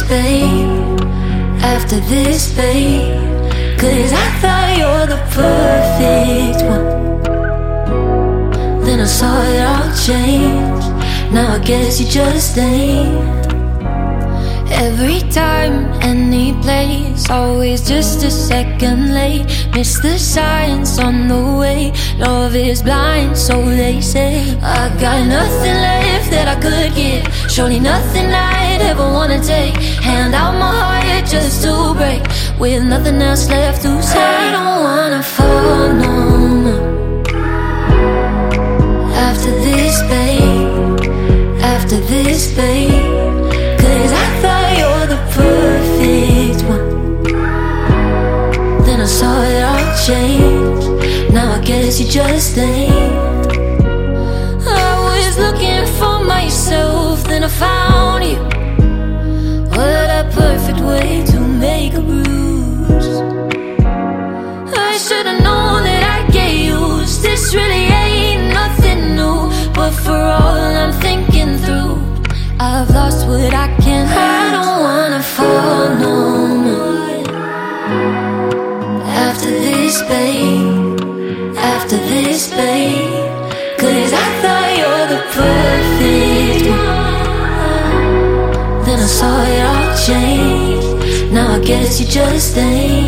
babe, after this, babe, 'cause I thought you're the perfect one. Then I saw it all change. Now I guess you just ain't. Every time, any place, always just a second late. Miss the signs on the way. Love is blind, so they say. I got nothing left that I could give. Surely nothing I'd ever wanna take. Hand out my heart just to break, with nothing else left to say. I don't wanna fall no more. After this, babe, after this, babe, 'cause I thought you're the perfect one. Then I saw it all change. Now I guess you just ain't. I was looking for myself, then I found you. What a perfect way to make a bruise. I should've known that I'd get used. This really ain't nothing new, but for all I'm thinking through, I've lost what I can. I don't wanna fall no more. After this, babe, after this, babe, 'cause I thought you're the perfect one. Then I saw it all change. Now I guess you just ain't.